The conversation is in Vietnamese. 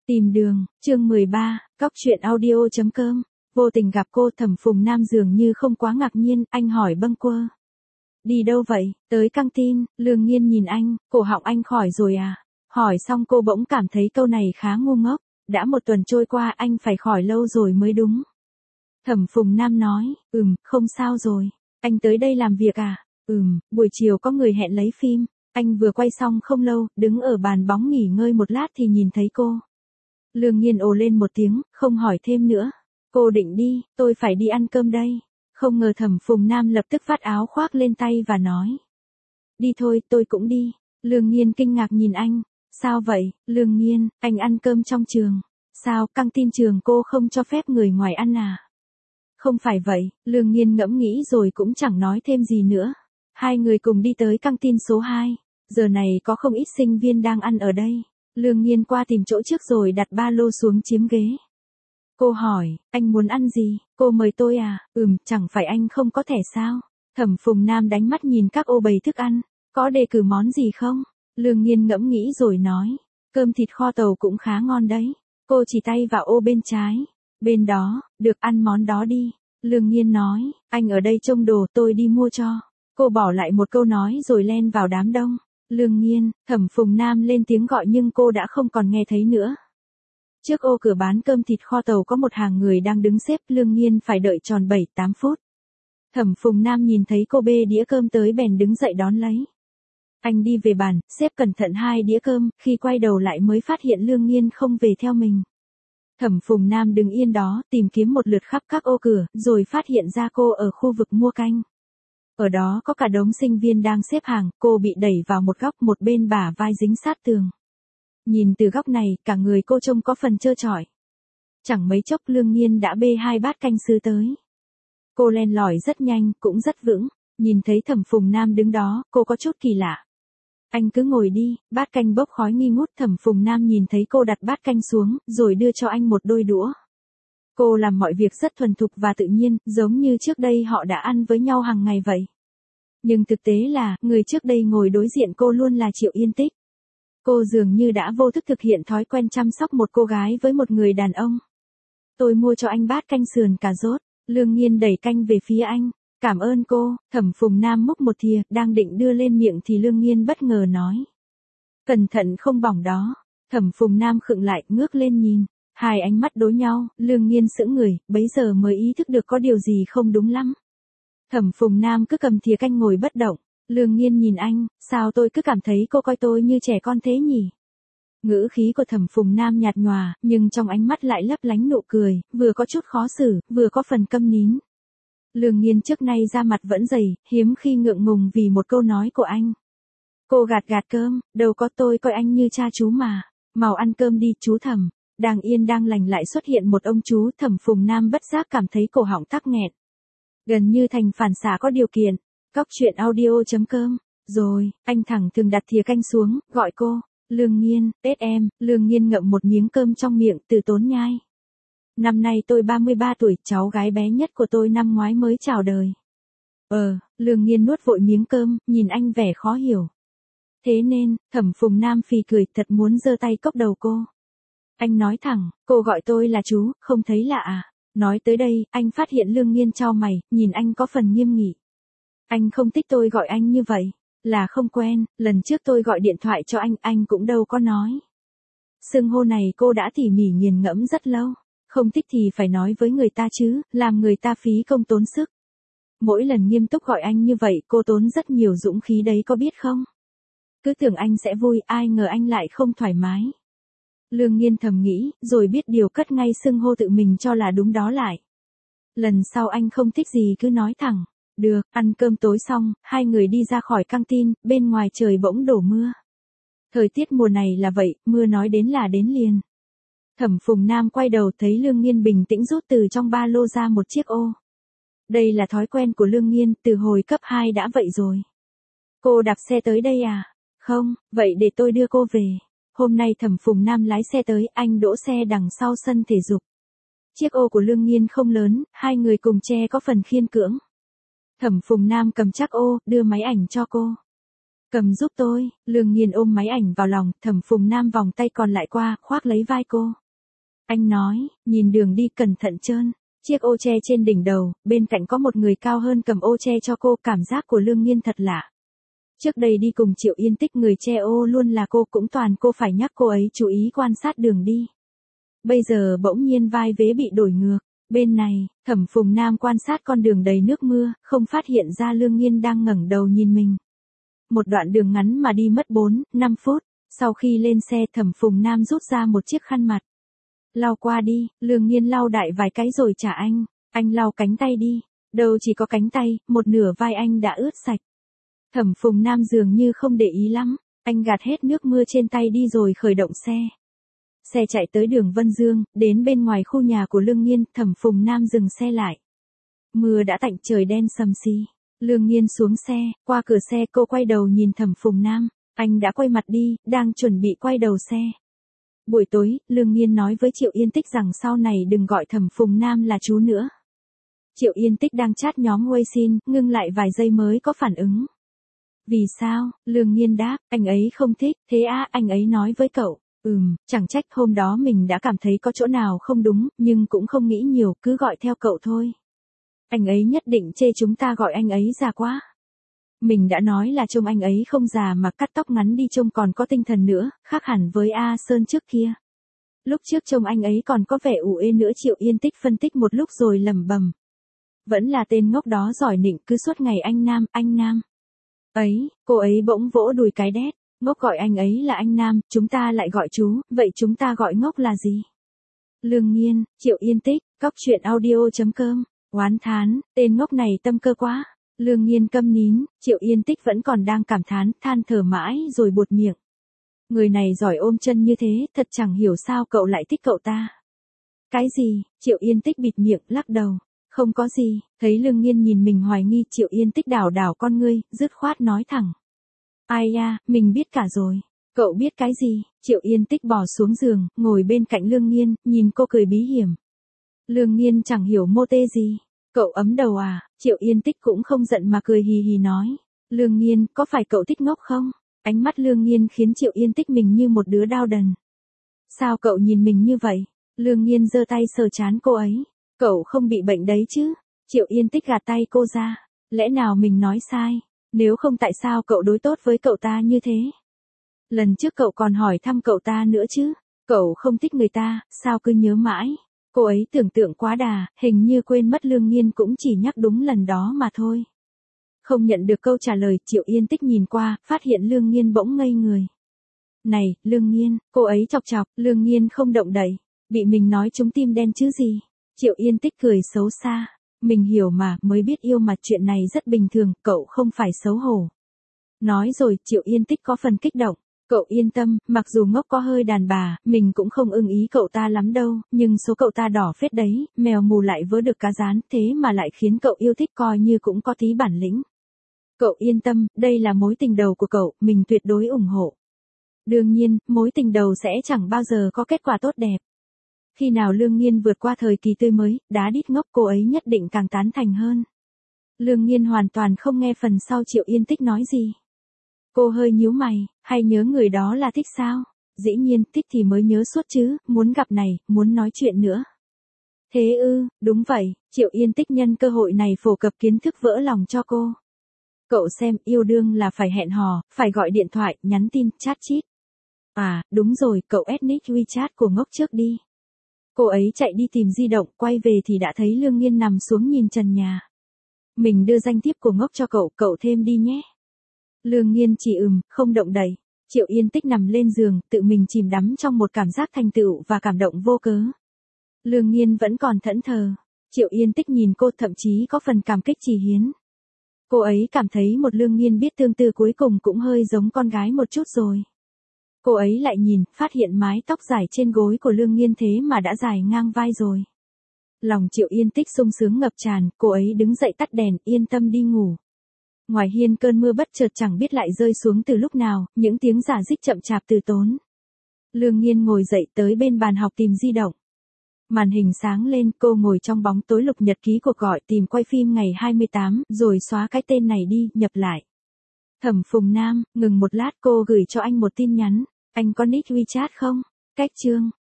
Tìm đường, chương 13, cóc truyện audio.com. Vô tình gặp cô, Thẩm Phùng Nam dường như không quá ngạc nhiên, anh hỏi bâng quơ. Đi đâu vậy? Tới căng tin. Lương Nhiên nhìn anh, cổ họng anh khỏi rồi à? Hỏi xong cô bỗng cảm thấy câu này khá ngu ngốc. Đã một tuần trôi qua anh phải khỏi lâu rồi mới đúng. Thẩm Phùng Nam nói, không sao rồi. Anh tới đây làm việc à? Buổi chiều có người hẹn lấy phim. Anh vừa quay xong không lâu, đứng ở bàn bóng nghỉ ngơi một lát thì nhìn thấy cô. Lương Nhiên ồ lên một tiếng, không hỏi thêm nữa. Cô định đi, tôi phải đi ăn cơm đây. Không ngờ Thẩm Phùng Nam lập tức vắt áo khoác lên tay và nói. Đi thôi, tôi cũng đi. Lương Nhiên kinh ngạc nhìn anh. Sao vậy, Lương Nhiên, anh ăn cơm trong trường. Sao, căng tin trường cô không cho phép người ngoài ăn à? Không phải vậy, Lương Nhiên ngẫm nghĩ rồi cũng chẳng nói thêm gì nữa. Hai người cùng đi tới căng tin số 2. Giờ này có không ít sinh viên đang ăn ở đây. Lương Nhiên qua tìm chỗ trước rồi đặt ba lô xuống chiếm ghế. Cô hỏi, anh muốn ăn gì? Cô mời tôi à? Chẳng phải anh không có thẻ sao? Thẩm Phùng Nam đánh mắt nhìn các ô bày thức ăn. Có đề cử món gì không? Lương Nhiên ngẫm nghĩ rồi nói. Cơm thịt kho tàu cũng khá ngon đấy. Cô chỉ tay vào ô bên trái. Bên đó, được ăn món đó đi. Lương Nhiên nói, anh ở đây trông đồ tôi đi mua cho. Cô bỏ lại một câu nói rồi len vào đám đông. Lương Nhiên, Thẩm Phùng Nam lên tiếng gọi nhưng cô đã không còn nghe thấy nữa. Trước ô cửa bán cơm thịt kho tàu có một hàng người đang đứng xếp, Lương Nhiên phải đợi tròn 7-8 phút. Thẩm Phùng Nam nhìn thấy cô bê đĩa cơm tới bèn đứng dậy đón lấy. Anh đi về bàn, xếp cẩn thận 2 đĩa cơm, khi quay đầu lại mới phát hiện Lương Nhiên không về theo mình. Thẩm Phùng Nam đứng yên đó, tìm kiếm một lượt khắp các ô cửa, rồi phát hiện ra cô ở khu vực mua canh. Ở đó có cả đống sinh viên đang xếp hàng, cô bị đẩy vào một góc, một bên bả vai dính sát tường. Nhìn từ góc này, cả người cô trông có phần trơ trọi. Chẳng mấy chốc Lương Nhiên đã bê 2 bát canh sứ tới. Cô len lỏi rất nhanh, cũng rất vững. Nhìn thấy Thẩm Phùng Nam đứng đó, cô có chút kỳ lạ. Anh cứ ngồi đi, bát canh bốc khói nghi ngút. Thẩm Phùng Nam nhìn thấy cô đặt bát canh xuống, rồi đưa cho anh một đôi đũa. Cô làm mọi việc rất thuần thục và tự nhiên, giống như trước đây họ đã ăn với nhau hàng ngày vậy. Nhưng thực tế là, người trước đây ngồi đối diện cô luôn là Triệu Yên Tích. Cô dường như đã vô thức thực hiện thói quen chăm sóc một cô gái với một người đàn ông. Tôi mua cho anh bát canh sườn cà rốt. Lương Nhiên đẩy canh về phía anh. Cảm ơn cô. Thẩm Phùng Nam múc một thìa, đang định đưa lên miệng thì Lương Nhiên bất ngờ nói. Cẩn thận không bỏng đó. Thẩm Phùng Nam khựng lại, ngước lên nhìn. Hai ánh mắt đối nhau, Lương Nhiên sững người, bấy giờ mới ý thức được có điều gì không đúng lắm. Thẩm Phùng Nam cứ cầm thìa canh ngồi bất động. Lương Nhiên nhìn anh, sao tôi cứ cảm thấy cô coi tôi như trẻ con thế nhỉ? Ngữ khí của Thẩm Phùng Nam nhạt nhòa, nhưng trong ánh mắt lại lấp lánh nụ cười, vừa có chút khó xử, vừa có phần câm nín. Lương Nhiên trước nay da mặt vẫn dày, hiếm khi ngượng ngùng vì một câu nói của anh. Cô gạt gạt cơm, đâu có, tôi coi anh như cha chú mà. Mau ăn cơm đi, chú Thẩm. Đang yên đang lành lại xuất hiện một ông chú. Thẩm Phùng Nam bất giác cảm thấy cổ họng tắc nghẹn. Gần như thành phản xạ có điều kiện. Cóc truyện audio.com. Rồi, anh thẳng thừng đặt thìa canh xuống, gọi cô. Lương Nhiên, Tết em. Lương Nhiên ngậm một miếng cơm trong miệng, từ tốn nhai. Năm nay tôi 33 tuổi, cháu gái bé nhất của tôi năm ngoái mới chào đời. Lương Nhiên nuốt vội miếng cơm, nhìn anh vẻ khó hiểu. Thế nên, Thẩm Phùng Nam phì cười, thật muốn giơ tay cốc đầu cô. Anh nói thẳng, cô gọi tôi là chú, không thấy lạ à? Nói tới đây, anh phát hiện Lương Nhiên chau mày, nhìn anh có phần nghiêm nghị. Anh không thích tôi gọi anh như vậy. Là không quen, lần trước tôi gọi điện thoại cho anh cũng đâu có nói. Xưng hô này cô đã tỉ mỉ nghiền ngẫm rất lâu. Không thích thì phải nói với người ta chứ, làm người ta phí công tốn sức. Mỗi lần nghiêm túc gọi anh như vậy cô tốn rất nhiều dũng khí đấy có biết không? Cứ tưởng anh sẽ vui, ai ngờ anh lại không thoải mái. Lương Nhiên thầm nghĩ, rồi biết điều cất ngay xưng hô tự mình cho là đúng đó lại. Lần sau anh không thích gì cứ nói thẳng. Được, ăn cơm tối xong, hai người đi ra khỏi căng tin, bên ngoài trời bỗng đổ mưa. Thời tiết mùa này là vậy, mưa nói đến là đến liền. Thẩm Phùng Nam quay đầu thấy Lương Nhiên bình tĩnh rút từ trong ba lô ra một chiếc ô. Đây là thói quen của Lương Nhiên, từ hồi cấp 2 đã vậy rồi. Cô đạp xe tới đây à? Không, vậy để tôi đưa cô về. Hôm nay Thẩm Phùng Nam lái xe tới, anh đỗ xe đằng sau sân thể dục. Chiếc ô của Lương Nhiên không lớn, hai người cùng che có phần khiên cưỡng. Thẩm Phùng Nam cầm chắc ô, đưa máy ảnh cho cô. Cầm giúp tôi, Lương Nghiên ôm máy ảnh vào lòng, Thẩm Phùng Nam vòng tay còn lại qua, khoác lấy vai cô. Anh nói, nhìn đường đi cẩn thận trơn. Chiếc ô che trên đỉnh đầu, bên cạnh có một người cao hơn cầm ô che cho cô, cảm giác của Lương Nghiên thật lạ. Trước đây đi cùng Triệu Yên Tích người che ô luôn là cô, cũng toàn cô phải nhắc cô ấy chú ý quan sát đường đi. Bây giờ bỗng nhiên vai vế bị đổi ngược. Bên này, Thẩm Phùng Nam quan sát con đường đầy nước mưa, không phát hiện ra Lương Nghiên đang ngẩng đầu nhìn mình. Một đoạn đường ngắn mà đi mất 4-5 phút, sau khi lên xe Thẩm Phùng Nam rút ra một chiếc khăn mặt. Lau qua đi, Lương Nghiên lau đại vài cái rồi trả anh lau cánh tay đi, đâu chỉ có cánh tay, một nửa vai anh đã ướt sạch. Thẩm Phùng Nam dường như không để ý lắm, anh gạt hết nước mưa trên tay đi rồi khởi động xe. Xe chạy tới đường Vân Dương, đến bên ngoài khu nhà của Lương Nghiên, Thẩm Phùng Nam dừng xe lại. Mưa đã tạnh, trời đen sầm xi. Lương Nghiên xuống xe, qua cửa xe cô quay đầu nhìn Thẩm Phùng Nam, anh đã quay mặt đi, đang chuẩn bị quay đầu xe. Buổi tối, Lương Nghiên nói với Triệu Yên Tích rằng sau này đừng gọi Thẩm Phùng Nam là chú nữa. Triệu Yên Tích đang chat nhóm Weixin, ngưng lại vài giây mới có phản ứng. Vì sao? Lương Nghiên đáp, anh ấy không thích, thế á, anh ấy nói với cậu. Chẳng trách hôm đó mình đã cảm thấy có chỗ nào không đúng, nhưng cũng không nghĩ nhiều, cứ gọi theo cậu thôi. Anh ấy nhất định chê chúng ta gọi anh ấy già quá. Mình đã nói là trông anh ấy không già mà cắt tóc ngắn đi trông còn có tinh thần nữa, khác hẳn với A Sơn trước kia. Lúc trước trông anh ấy còn có vẻ ủ ê nữa. Triệu Yên Tích phân tích một lúc rồi lẩm bẩm. Vẫn là tên ngốc đó giỏi nịnh, cứ suốt ngày anh Nam. Ấy, cô ấy bỗng vỗ đùi cái đét. Ngốc gọi anh ấy là anh Nam, chúng ta lại gọi chú, vậy chúng ta gọi ngốc là gì? Lương Nghiên, Triệu Yên Tích, coctruyện.audio.com, oán thán, tên ngốc này tâm cơ quá. Lương Nghiên câm nín, Triệu Yên Tích vẫn còn đang cảm thán, than thở mãi rồi buột miệng. Người này giỏi ôm chân như thế, thật chẳng hiểu sao cậu lại thích cậu ta. Cái gì? Triệu Yên Tích bịt miệng, lắc đầu. Không có gì, thấy Lương Nghiên nhìn mình hoài nghi, Triệu Yên Tích đảo đảo con ngươi, dứt khoát nói thẳng. Ai da, mình biết cả rồi. Cậu biết cái gì? Triệu Yên Tích bò xuống giường, ngồi bên cạnh Lương Nghiên, nhìn cô cười bí hiểm. Lương Nghiên chẳng hiểu mô tê gì. Cậu ấm đầu à? Triệu Yên Tích cũng không giận mà cười hì hì nói. Lương Nghiên, có phải cậu thích ngốc không? Ánh mắt Lương Nghiên khiến Triệu Yên Tích mình như một đứa đau đần. Sao cậu nhìn mình như vậy? Lương Nghiên giơ tay sờ trán cô ấy. Cậu không bị bệnh đấy chứ? Triệu Yên Tích gạt tay cô ra. Lẽ nào mình nói sai? Nếu không tại sao cậu đối tốt với cậu ta như thế? Lần trước cậu còn hỏi thăm cậu ta nữa chứ? Cậu không thích người ta, sao cứ nhớ mãi? Cô ấy tưởng tượng quá đà, hình như quên mất Lương Nghiên cũng chỉ nhắc đúng lần đó mà thôi. Không nhận được câu trả lời, Triệu Yên Tích nhìn qua, phát hiện Lương Nghiên bỗng ngây người. Này, Lương Nghiên, cô ấy chọc chọc, Lương Nghiên không động đậy. Bị mình nói trúng tim đen chứ gì? Triệu Yên Tích cười xấu xa. Mình hiểu mà, mới biết yêu mà, chuyện này rất bình thường, cậu không phải xấu hổ. Nói rồi, Triệu Yên Tích có phần kích động. Cậu yên tâm, mặc dù ngốc có hơi đàn bà, mình cũng không ưng ý cậu ta lắm đâu, nhưng số cậu ta đỏ phết đấy, mèo mù lại vớ được cá rán, thế mà lại khiến cậu yêu thích, coi như cũng có tí bản lĩnh. Cậu yên tâm, đây là mối tình đầu của cậu, mình tuyệt đối ủng hộ. Đương nhiên, mối tình đầu sẽ chẳng bao giờ có kết quả tốt đẹp. Khi nào Lương Nghiên vượt qua thời kỳ tươi mới, đá đít ngốc, cô ấy nhất định càng tán thành hơn. Lương Nghiên hoàn toàn không nghe phần sau Triệu Yên Tích nói gì. Cô hơi nhíu mày, hay nhớ người đó là thích sao? Dĩ nhiên, thích thì mới nhớ suốt chứ, muốn gặp này, muốn nói chuyện nữa. Thế ư, đúng vậy, Triệu Yên Tích nhân cơ hội này phổ cập kiến thức vỡ lòng cho cô. Cậu xem, yêu đương là phải hẹn hò, phải gọi điện thoại, nhắn tin, chat chít. À, đúng rồi, cậu add nick WeChat của ngốc trước đi. Cô ấy chạy đi tìm di động, quay về thì đã thấy Lương Nghiên nằm xuống nhìn trần nhà. Mình đưa danh thiếp của ngốc cho cậu, cậu thêm đi nhé. Lương Nghiên chỉ không động đậy. Triệu Yên Tích nằm lên giường, tự mình chìm đắm trong một cảm giác thành tựu và cảm động vô cớ. Lương Nghiên vẫn còn thẫn thờ. Triệu Yên Tích nhìn cô, thậm chí có phần cảm kích Chỉ Hiến. Cô ấy cảm thấy một Lương Nghiên biết tương tư cuối cùng cũng hơi giống con gái một chút rồi. Cô ấy lại nhìn, phát hiện mái tóc dài trên gối của Lương Nghiên thế mà đã dài ngang vai rồi. Lòng Triệu Yên Tích sung sướng ngập tràn, cô ấy đứng dậy tắt đèn, yên tâm đi ngủ. Ngoài hiên cơn mưa bất chợt chẳng biết lại rơi xuống từ lúc nào, những tiếng rả rích chậm chạp từ tốn. Lương Nghiên ngồi dậy tới bên bàn học tìm di động. Màn hình sáng lên, cô ngồi trong bóng tối lục nhật ký cuộc gọi, tìm quay phim ngày 28, rồi xóa cái tên này đi, nhập lại. Thẩm Phùng Nam, ngừng một lát cô gửi cho anh một tin nhắn. Anh có nick WeChat không? Cách chương.